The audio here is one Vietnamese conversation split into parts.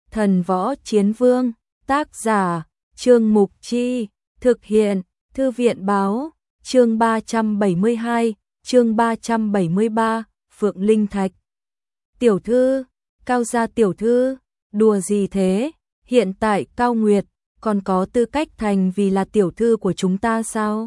Thần Võ Chiến Vương, tác giả, Trương Mục Chi, thực hiện, Thư viện Báo, chương 372, chương 373, Phượng Linh Thạch. Tiểu thư, Cao gia tiểu thư, đùa gì thế, hiện tại Cao Nguyệt còn có tư cách thành vì là tiểu thư của chúng ta sao?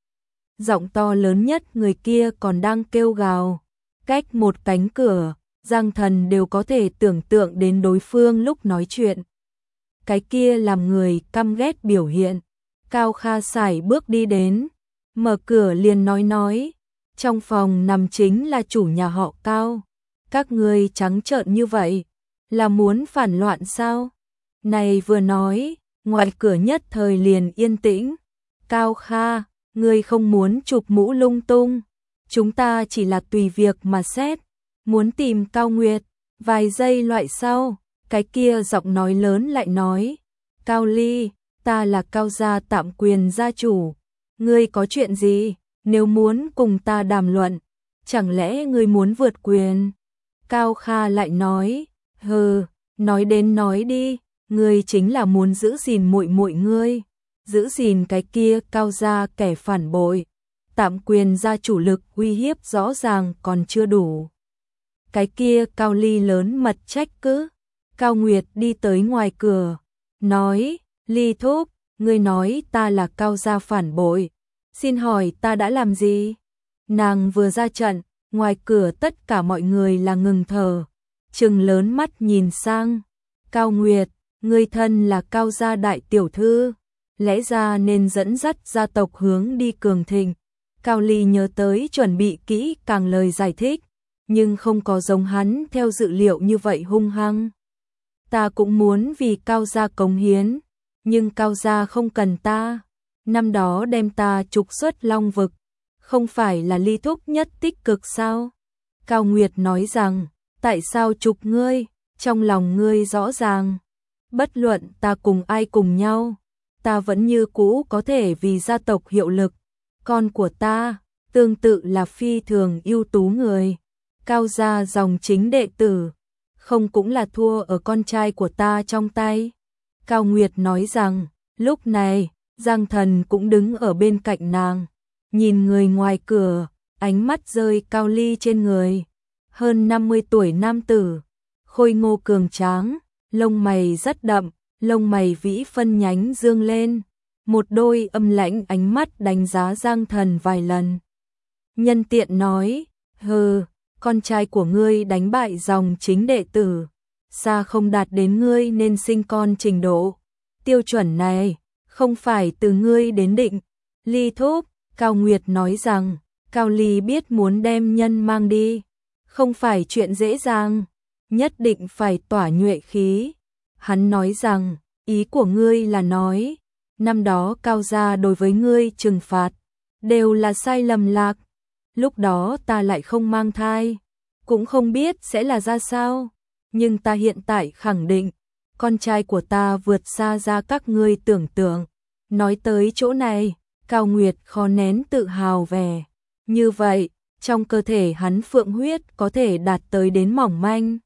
Giọng to lớn nhất người kia còn đang kêu gào, cách một cánh cửa, Giang Thần đều có thể tưởng tượng đến đối phương lúc nói chuyện. Cái kia làm người căm ghét biểu hiện. Cao Kha sải bước đi đến, mở cửa liền nói, trong phòng nằm chính là chủ nhà họ Cao. Các ngươi trắng trợn như vậy, là muốn phản loạn sao? Này vừa nói, ngoài cửa nhất thời liền yên tĩnh. Cao Kha, ngươi không muốn chụp mũ lung tung, chúng ta chỉ là tùy việc mà xét, muốn tìm Cao Nguyệt. Vài giây loại sau, cái kia giọng nói lớn lại nói, Cao Ly, ta là Cao gia tạm quyền gia chủ, ngươi có chuyện gì, nếu muốn cùng ta đàm luận, chẳng lẽ ngươi muốn vượt quyền? Cao Kha lại nói, hừ, nói đến nói đi, ngươi chính là muốn giữ gìn muội muội ngươi, giữ gìn cái kia Cao gia kẻ phản bội, tạm quyền gia chủ lực uy hiếp rõ ràng còn chưa đủ. Cái kia Cao Ly lớn mật trách cứ. Cao Nguyệt đi tới ngoài cửa, nói, Ly thúc, ngươi nói ta là Cao gia phản bội, xin hỏi ta đã làm gì? Nàng vừa ra trận, ngoài cửa tất cả mọi người là ngừng thở, trừng lớn mắt nhìn sang. Cao Nguyệt, ngươi thân là Cao gia đại tiểu thư, lẽ ra nên dẫn dắt gia tộc hướng đi cường thịnh. Cao Ly nhớ tới chuẩn bị kỹ càng lời giải thích, nhưng không có giống hắn theo dự liệu như vậy hung hăng. Ta cũng muốn vì Cao gia cống hiến, nhưng Cao gia không cần ta. Năm đó đem ta trục xuất Long vực, không phải là Ly thúc nhất tích cực sao? Cao Nguyệt nói rằng, tại sao trục ngươi, trong lòng ngươi rõ ràng. Bất luận ta cùng ai cùng nhau, ta vẫn như cũ có thể vì gia tộc hiệu lực. Con của ta, tương tự là phi thường ưu tú người. Cao gia dòng chính đệ tử, không cũng là thua ở con trai của ta trong tay. Cao Nguyệt nói rằng, lúc này, Giang Thần cũng đứng ở bên cạnh nàng, nhìn người ngoài cửa, ánh mắt rơi Cao Ly trên người. Hơn 50 tuổi nam tử, khôi ngô cường tráng, lông mày rất đậm, lông mày vĩ phân nhánh dương lên, một đôi âm lãnh ánh mắt đánh giá Giang Thần vài lần. Nhân tiện nói, hừ, con trai của ngươi đánh bại dòng chính đệ tử, xa không đạt đến ngươi nên sinh con trình độ. Tiêu chuẩn này, không phải từ ngươi đến định. Ly thúc, Cao Nguyệt nói rằng, Cao Ly biết muốn đem nhân mang đi, không phải chuyện dễ dàng, nhất định phải tỏa nhuệ khí. Hắn nói rằng, ý của ngươi là nói, năm đó Cao gia đối với ngươi trừng phạt, đều là sai lầm lạc. Lúc đó ta lại không mang thai, cũng không biết sẽ là ra sao, nhưng ta hiện tại khẳng định, con trai của ta vượt xa ra các ngươi tưởng tượng. Nói tới chỗ này, Cao Nguyệt khó nén tự hào vẻ. Như vậy, trong cơ thể hắn phượng huyết có thể đạt tới đến mỏng manh.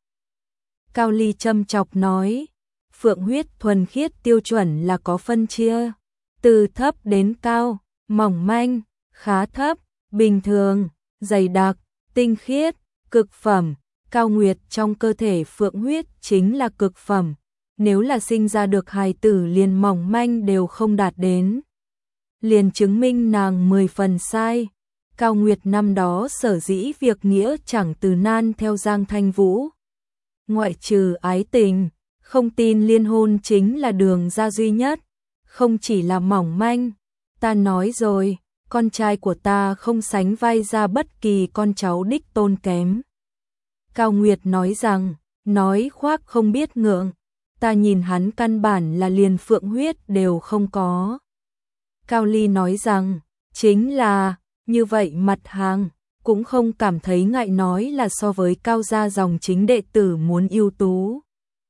Cao Ly châm chọc nói, phượng huyết thuần khiết tiêu chuẩn là có phân chia, từ thấp đến cao, mỏng manh, khá thấp, bình thường, dày đặc, tinh khiết, cực phẩm. Cao Nguyệt trong cơ thể phượng huyết chính là cực phẩm, nếu là sinh ra được hài tử liền mỏng manh đều không đạt đến, liền chứng minh nàng 10 phần sai. Cao Nguyệt năm đó sở dĩ việc nghĩa chẳng từ nan theo Giang Thanh Vũ, ngoại trừ ái tình, không tin liên hôn chính là đường ra duy nhất, không chỉ là mỏng manh. Ta nói rồi, con trai của ta không sánh vai ra bất kỳ con cháu đích tôn kém. Cao Nguyệt nói rằng, nói khoác không biết ngượng, ta nhìn hắn căn bản là liền phượng huyết đều không có. Cao Ly nói rằng, chính là, như vậy mặt hàng, cũng không cảm thấy ngại nói là so với Cao gia dòng chính đệ tử muốn ưu tú.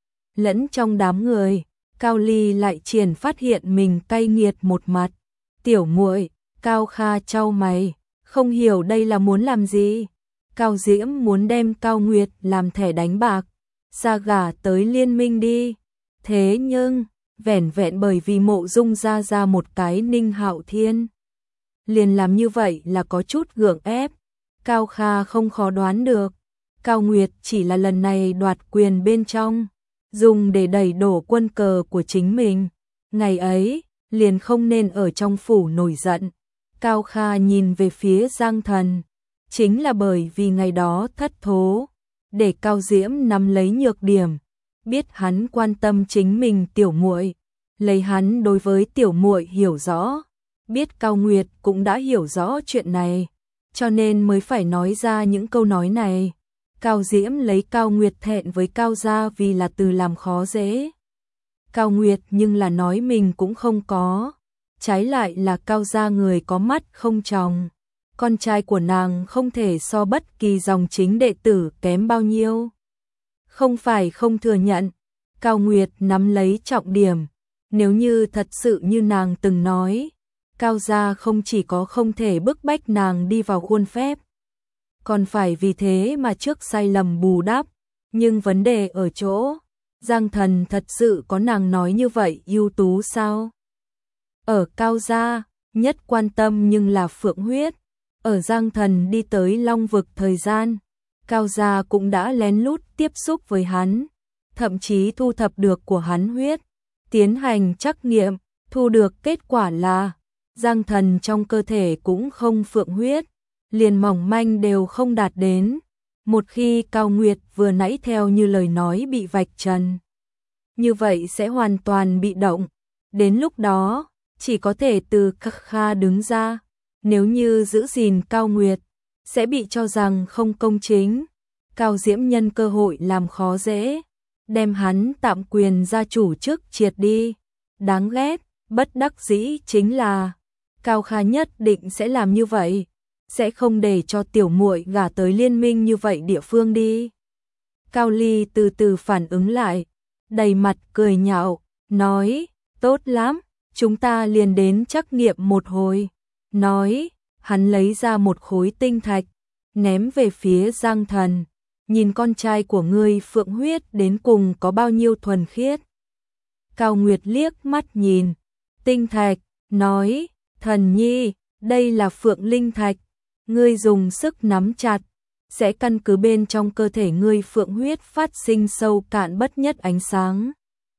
Lẫn trong đám người, Cao Ly lại triển phát hiện mình cay nghiệt một mặt. Tiểu muội, Cao Kha chau mày, không hiểu đây là muốn làm gì. Cao Diễm muốn đem Cao Nguyệt làm thẻ đánh bạc, xa gả tới liên minh đi. Thế nhưng, vẻn vẹn bởi vì Mộ Dung ra một cái Ninh Hạo Thiên. Liền làm như vậy là có chút gượng ép. Cao Kha không khó đoán được. Cao Nguyệt chỉ là lần này đoạt quyền bên trong, dùng để đẩy đổ quân cờ của chính mình. Ngày ấy, liền không nên ở trong phủ nổi giận. Cao Kha nhìn về phía Giang Thần, chính là bởi vì ngày đó thất thố, để Cao Diễm nắm lấy nhược điểm, biết hắn quan tâm chính mình tiểu muội, lấy hắn đối với tiểu muội hiểu rõ, biết Cao Nguyệt cũng đã hiểu rõ chuyện này, cho nên mới phải nói ra những câu nói này. Cao Diễm lấy Cao Nguyệt thẹn với Cao gia vì là từ làm khó dễ. Cao Nguyệt nhưng là nói mình cũng không có, trái lại là Cao gia người có mắt không tròng. Con trai của nàng không thể so bất kỳ dòng chính đệ tử kém bao nhiêu. Không phải không thừa nhận, Cao Nguyệt nắm lấy trọng điểm, nếu như thật sự như nàng từng nói, Cao gia không chỉ có không thể bức bách nàng đi vào khuôn phép, còn phải vì thế mà trước sai lầm bù đắp, nhưng vấn đề ở chỗ, Giang Thần thật sự có nàng nói như vậy ưu tú sao? Ở Cao gia, nhất quan tâm nhưng là Phượng huyết, ở Giang Thần đi tới Long vực thời gian, Cao gia cũng đã lén lút tiếp xúc với hắn, thậm chí thu thập được của hắn huyết, tiến hành trắc nghiệm, thu được kết quả là Giang Thần trong cơ thể cũng không phượng huyết, liền mỏng manh đều không đạt đến. Một khi Cao Nguyệt vừa nãy theo như lời nói bị vạch trần, như vậy sẽ hoàn toàn bị động. Đến lúc đó, chỉ có thể từ Kha đứng ra, nếu như giữ gìn Cao Nguyệt, sẽ bị cho rằng không công chính. Cao Diễm nhân cơ hội làm khó dễ, đem hắn tạm quyền gia chủ chức triệt đi. Đáng ghét, bất đắc dĩ chính là Cao Kha nhất định sẽ làm như vậy, sẽ không để cho tiểu muội gả tới liên minh như vậy địa phương đi. Cao Ly từ từ phản ứng lại, đầy mặt cười nhạo, nói, tốt lắm, chúng ta liền đến trắc nghiệm một hồi. Nói, hắn lấy ra một khối tinh thạch, ném về phía Giang Thần, nhìn con trai của ngươi phượng huyết đến cùng có bao nhiêu thuần khiết. Cao Nguyệt liếc mắt nhìn, tinh thạch, nói, Thần nhi, đây là phượng linh thạch, ngươi dùng sức nắm chặt, sẽ căn cứ bên trong cơ thể ngươi phượng huyết phát sinh sâu cạn bất nhất ánh sáng.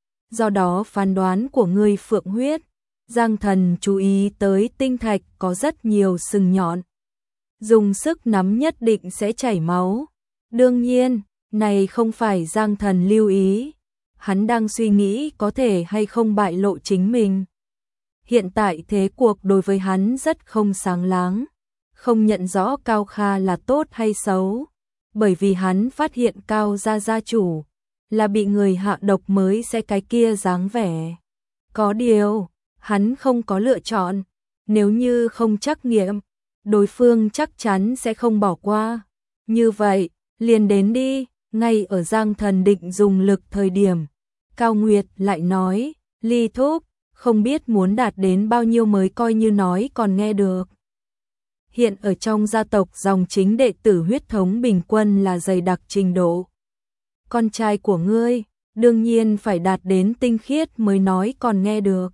Do đó phán đoán của ngươi phượng huyết, Giang Thần chú ý tới tinh thạch có rất nhiều sừng nhọn. Dùng sức nắm nhất định sẽ chảy máu. Đương nhiên, này không phải Giang Thần lưu ý. Hắn đang suy nghĩ có thể hay không bại lộ chính mình. Hiện tại thế cuộc đối với hắn rất không sáng láng. Không nhận rõ Cao Kha là tốt hay xấu. Bởi vì hắn phát hiện Cao gia chủ là bị người hạ độc mới sẽ cái kia dáng vẻ. Có điều, hắn không có lựa chọn. Nếu như không trắc nghiệm, đối phương chắc chắn sẽ không bỏ qua. Như vậy, liền đến đi. Ngay ở Giang Thần định dùng lực thời điểm, Cao Nguyệt lại nói, Ly thúc, không biết muốn đạt đến bao nhiêu mới coi như nói còn nghe được. Hiện ở trong gia tộc dòng chính đệ tử huyết thống bình quân là dày đặc trình độ. Con trai của ngươi, đương nhiên phải đạt đến tinh khiết mới nói còn nghe được.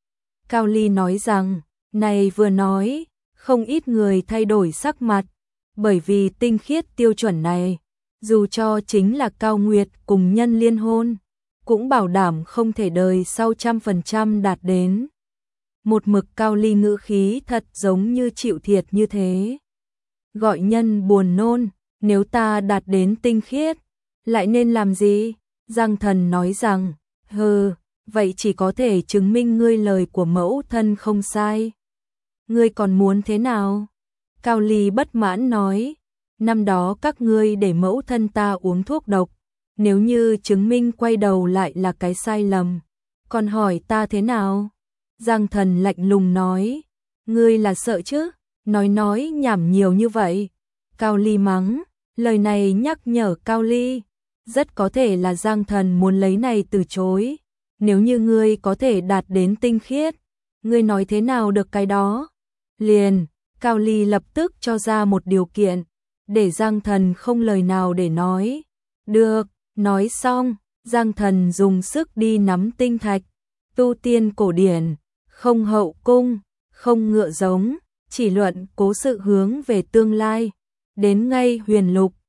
Cao Ly nói rằng, này vừa nói, không ít người thay đổi sắc mặt, bởi vì tinh khiết tiêu chuẩn này, dù cho chính là Cao Nguyệt cùng nhân liên hôn, cũng bảo đảm không thể đời sau 100% đạt đến. Một mực Cao Ly ngữ khí thật giống như chịu thiệt như thế. Gọi nhân buồn nôn, nếu ta đạt đến tinh khiết, lại nên làm gì? Giang Thần nói rằng, vậy chỉ có thể chứng minh ngươi lời của mẫu thân không sai. Ngươi còn muốn thế nào? Cao Ly bất mãn nói, năm đó các ngươi để mẫu thân ta uống thuốc độc, nếu như chứng minh quay đầu lại là cái sai lầm, còn hỏi ta thế nào? Giang Thần lạnh lùng nói, ngươi là sợ chứ, nói nhảm nhiều như vậy. Cao Ly mắng, lời này nhắc nhở Cao Ly, rất có thể là Giang Thần muốn lấy này từ chối. Nếu như ngươi có thể đạt đến tinh khiết, ngươi nói thế nào được cái đó? Liền, Cao Ly lập tức cho ra một điều kiện, để Giang Thần không lời nào để nói. Được, nói xong, Giang Thần dùng sức đi nắm tinh thạch, tu tiên cổ điển, không hậu cung, không ngựa giống, chỉ luận cố sự hướng về tương lai, đến ngay huyền lục,